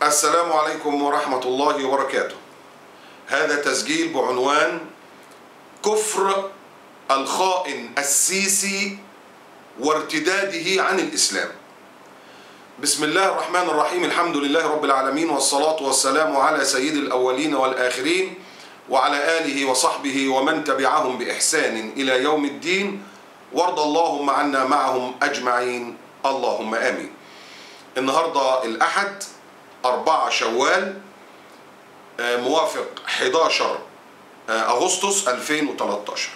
السلام عليكم ورحمة الله وبركاته. هذا تسجيل بعنوان كفر الخائن السيسي وارتداده عن الإسلام. بسم الله الرحمن الرحيم، الحمد لله رب العالمين، والصلاة والسلام على سيد الأولين والآخرين وعلى آله وصحبه ومن تبعهم بإحسان إلى يوم الدين، وارض اللهم عنا معهم أجمعين، اللهم آمين. النهاردة الأحد 4 شوال موافق 11 أغسطس 2013.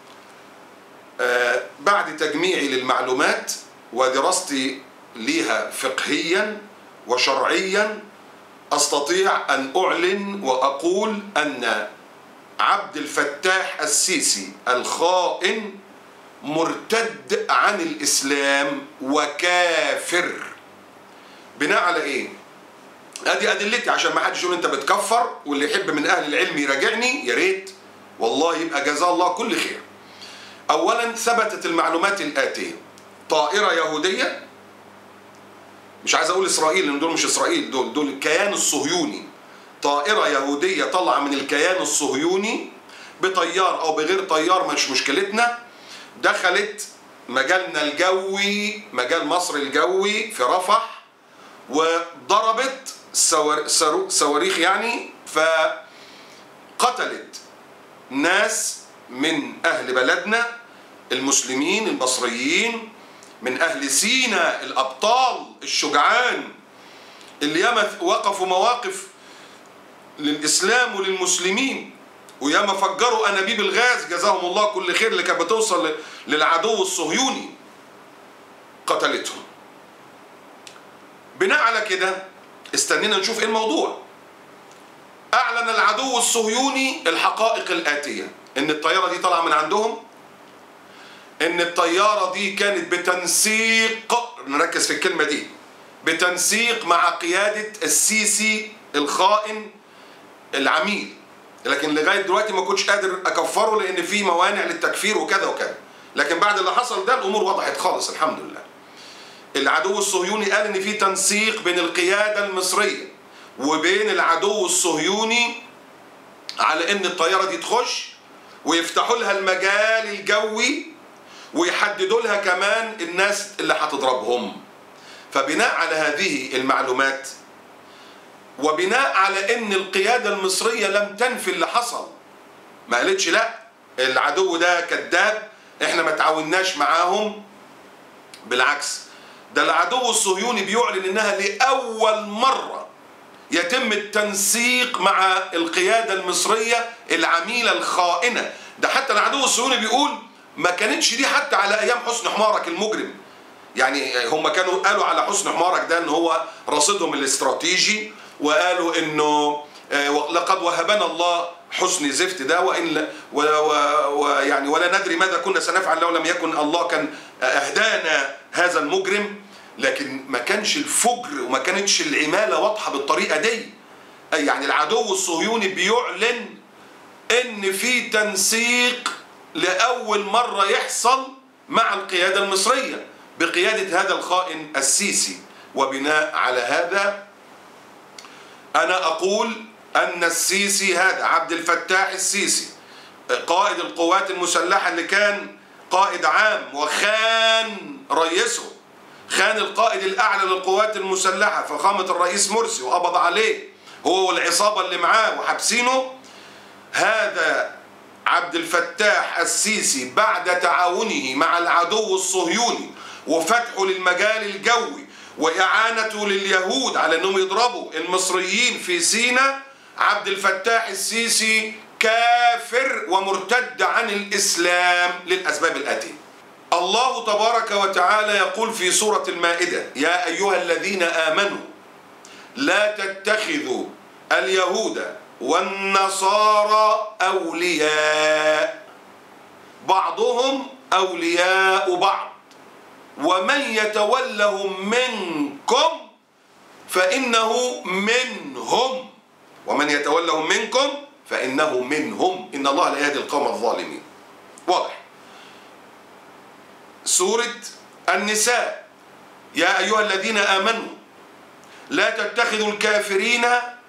بعد تجميعي للمعلومات ودراستي ليها فقهيا وشرعيا، أستطيع أن أعلن وأقول أن عبد الفتاح السيسي الخائن مرتد عن الإسلام وكافر. بناء على إيه؟ ادي ادلتي عشان ما حدش يقول انت بتكفر، واللي يحب من اهل العلم يراجعني يا ريت والله يبقى جزاه الله كل خير. اولا ثبتت المعلومات الاتيه: طائره يهوديه، مش عايز اقول اسرائيل لان دول مش اسرائيل، دول الكيان الصهيوني. طائره يهوديه طالعه من الكيان الصهيوني بطيار او بغير طيار مش مشكلتنا، دخلت مجالنا الجوي، مجال مصر الجوي في رفح، وضربت صواريخ يعني، فقتلت ناس من أهل بلدنا المسلمين المصريين، من أهل سيناء الأبطال الشجعان اللي ياما وقفوا مواقف للإسلام وللمسلمين، وياما فجروا أنابيب الغاز جزاهم الله كل خير اللي كانت بتوصل للعدو الصهيوني، قتلتهم. بناء على كده استنينا نشوف ايه الموضوع. اعلن العدو الصهيوني الحقائق الاتيه: ان الطياره دي طالعه من عندهم، ان الطياره دي كانت بتنسيق، نركز في الكلمه دي، بتنسيق مع قياده السيسي الخائن العميل، لكن لغايه دلوقتي ما كنتش قادر اكفره لان في موانع للتكفير وكذا وكذا، لكن بعد اللي حصل ده الامور وضحت خالص الحمد لله. العدو الصهيوني قال ان في تنسيق بين القيادة المصرية وبين العدو الصهيوني على ان الطيارة دي تخش ويفتحوا لها المجال الجوي ويحددوا لها كمان الناس اللي هتضربهم. فبناء على هذه المعلومات وبناء على ان القيادة المصرية لم تنفي اللي حصل، ما قالتش لا العدو ده كذاب احنا ما تعاوناش معاهم، بالعكس ده العدو الصهيوني بيعلن انها لأول مرة يتم التنسيق مع القيادة المصرية العميلة الخائنة. ده حتى العدو الصهيوني بيقول ما كانتش دي حتى على ايام حسني حمارك المجرم، يعني هم كانوا قالوا على حسني حمارك ده ان هو رصيدهم الاستراتيجي، وقالوا انه لقد وهبنا الله حسن زفت ده، وان يعني ولا ندري ماذا كنا سنفعل لو لم يكن الله كان اهدانا هذا المجرم. لكن ما كانش الفجر وما كانتش العمالة واضحة بالطريقة دي. يعني العدو الصهيوني بيعلن ان في تنسيق لأول مرة يحصل مع القيادة المصرية بقيادة هذا الخائن السيسي. وبناء على هذا أنا أقول أن السيسي هذا عبد الفتاح السيسي قائد القوات المسلحة اللي كان قائد عام وخان رئيسه، خان القائد الأعلى للقوات المسلحة فخامة الرئيس مرسي وقبض عليه هو والعصابة اللي معاه وحبسينه. هذا عبد الفتاح السيسي بعد تعاونه مع العدو الصهيوني وفتحه للمجال الجوي وإعانته لليهود على أنهم يضربوا المصريين في سيناء، عبد الفتاح السيسي كافر ومرتد عن الإسلام للأسباب الآتية. الله تبارك وتعالى يقول في سورة المائدة: يا أيها الذين آمنوا لا تتخذوا اليهود والنصارى أولياء بعضهم أولياء بعض ومن يتولهم منكم فإنه منهم، ومن يتولهم منكم فإنه منهم إن الله لا يهدي القوم الظالمين. واضح. سورة النساء: يا أيها الذين آمنوا لا تتخذوا الكافرين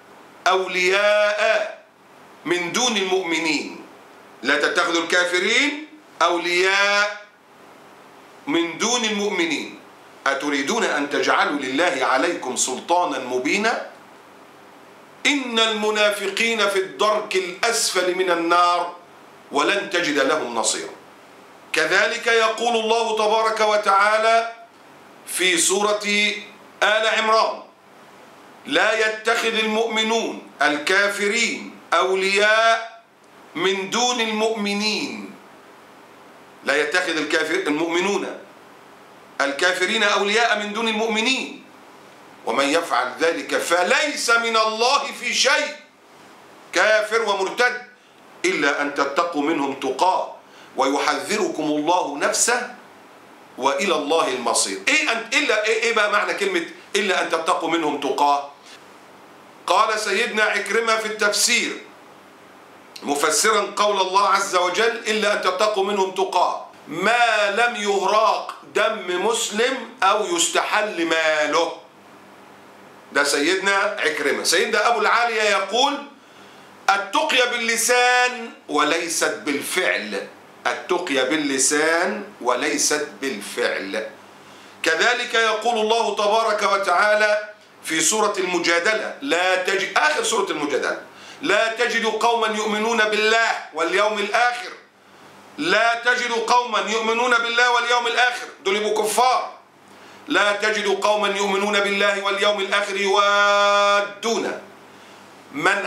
أولياء من دون المؤمنين. لا تتخذوا الكافرين أولياء من دون المؤمنين. أتريدون أن تجعلوا لله عليكم سلطانا مبينا؟ إن المنافقين في الدرك الأسفل من النار ولن تجد لهم نصيرا. كذلك يقول الله تبارك وتعالى في سورة آل عمران: لا يتخذ المؤمنون الكافرين أولياء من دون المؤمنين. لا يتخذ المؤمنون الكافرين أولياء من دون المؤمنين، ومن يفعل ذلك فليس من الله في شيء، كافر ومرتد، إلا أن تتقوا منهم تقاه ويحذركم الله نفسه وإلى الله المصير. إيه بقى معنى كلمة إلا أن تتقوا منهم تقاه؟ قال سيدنا عكرمة في التفسير مفسرا قول الله عز وجل: إلا أن تتقوا منهم تقاه ما لم يهراق دم مسلم أو يستحل ماله. ده سيدنا عكرمة. سيدنا أبو العالية يقول: التقية باللسان وليست بالفعل. التقية باللسان وليست بالفعل. كذلك يقول الله تبارك وتعالى في سورة المجادلة، آخر سورة المجادلة: لا تجد قوما يؤمنون بالله واليوم الآخر. لا تجد قوما يؤمنون بالله واليوم الآخر، دول يبقوا كفار. لا تجد قوما يؤمنون بالله واليوم الآخر يوادون من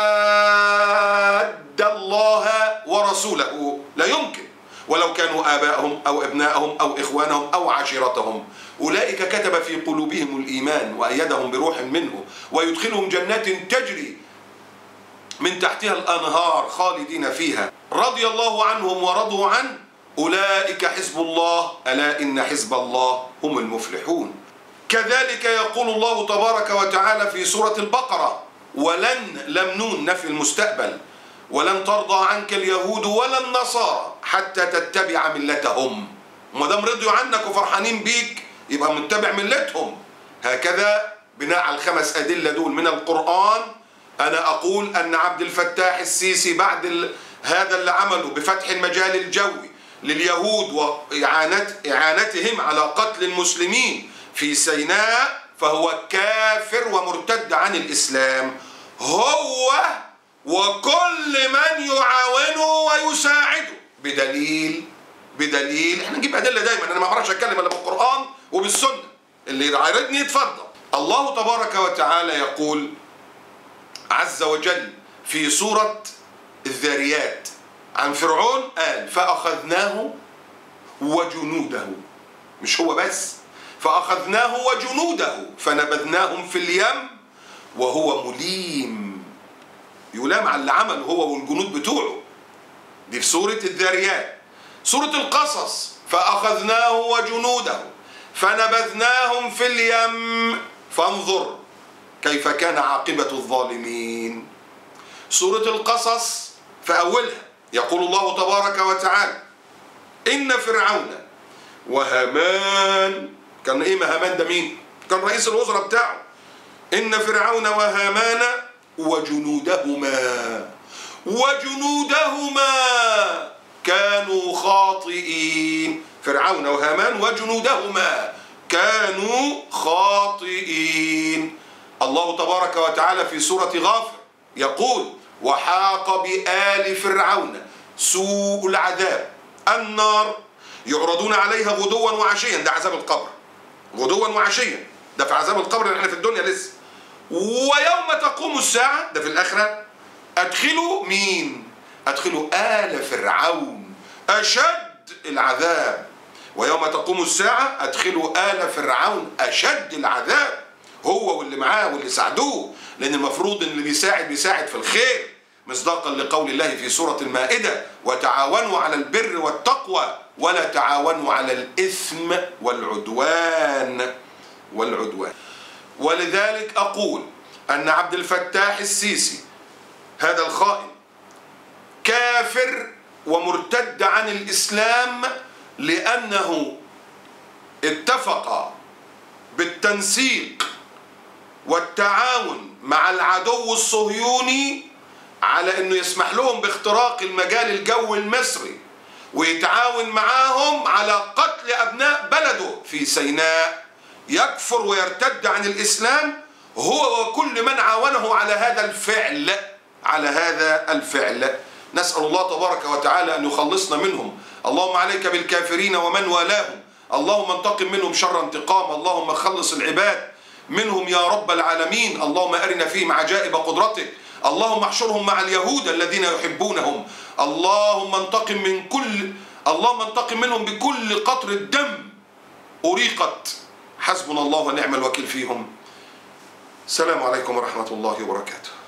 حاد الله ورسوله. لا يمكن، ولو كانوا آباءهم أو أبناءهم أو إخوانهم أو عشيرتهم. أولئك كتب في قلوبهم الإيمان وأيدهم بروح منه ويدخلهم جنات تجري من تحتها الأنهار خالدين فيها رضي الله عنهم ورضوا عنه أولئك حزب الله ألا إن حزب الله هم المفلحون. كذلك يقول الله تبارك وتعالى في سورة البقرة: ولن، لم نون نفي المستقبل، ولن ترضى عنك اليهود ولا النصارى حتى تتبع ملتهم. وما دام رضيوا عنك وفرحانين بيك يبقى متبع ملتهم. هكذا بناء على الخمس أدلة دول من القرآن أنا أقول أن عبد الفتاح السيسي بعد هذا اللي عمله بفتح المجال الجوي لليهود وإعانتهم على قتل المسلمين في سيناء فهو كافر ومرتد عن الإسلام، هو وكل من يعاونه ويساعده. بدليل احنا نجيب أدلة دايما، أنا ما أعرفش أتكلم إلا بالقرآن وبالسنة، اللي يعارضني يتفضل. الله تبارك وتعالى يقول عز وجل في سورة الذاريات عن فرعون، قال: فأخذناه وجنوده. مش هو بس، فأخذناه وجنوده فنبذناهم في اليم وهو مليم. يلام على اللي عمله هو والجنود بتوعه. دي في سورة الذاريات. سورة القصص: فأخذناه وجنوده فنبذناهم في اليم فانظر كيف كان عاقبة الظالمين. سورة القصص في أولها يقول الله تبارك وتعالى: إن فرعون وهامان. كان إيه هامان ده؟ مين؟ كان رئيس الوزراء بتاعه. إن فرعون وهامان وجنودهما كانوا خاطئين. فرعون وهامان وجنودهما كانوا خاطئين. الله تبارك وتعالى في سورة غافر يقول: وحاق بآل فرعون سوء العذاب النار يعرضون عليها غدوا وعشيا. ده عذاب القبر، غدوا وعشيا، ده في عذاب القبر اللي احنا في الدنيا لسه. ويوم تقوم الساعة، ده في الآخرة، أدخلوا مين؟ أدخلوا آل فرعون أشد العذاب. ويوم تقوم الساعة أدخلوا آل فرعون أشد العذاب، هو واللي معاه واللي ساعدوه، لأن المفروض إن اللي بيساعد في الخير، مصداقا لقول الله في سورة المائدة: وتعاونوا على البر والتقوى ولا تعاونوا على الإثم والعدوان. ولذلك أقول أن عبد الفتاح السيسي هذا الخائن كافر ومرتد عن الإسلام، لأنه اتفق بالتنسيق والتعاون مع العدو الصهيوني على انه يسمح لهم باختراق المجال الجوي المصري، ويتعاون معاهم على قتل ابناء بلده في سيناء، يكفر ويرتد عن الاسلام هو وكل من عاونه على هذا الفعل، على هذا الفعل. نسأل الله تبارك وتعالى أن يخلصنا منهم. اللهم عليك بالكافرين ومن والاهم، اللهم انتقم منهم شر انتقام، اللهم خلص العباد منهم يا رب العالمين. اللهم أرنا فيهم عجائب قدرتك، اللهم احشرهم مع اليهود الذين يحبونهم. اللهم انتقم منهم بكل قطرة دم أريقت. حسبنا الله ونعم الوكيل فيهم. السلام عليكم ورحمة الله وبركاته.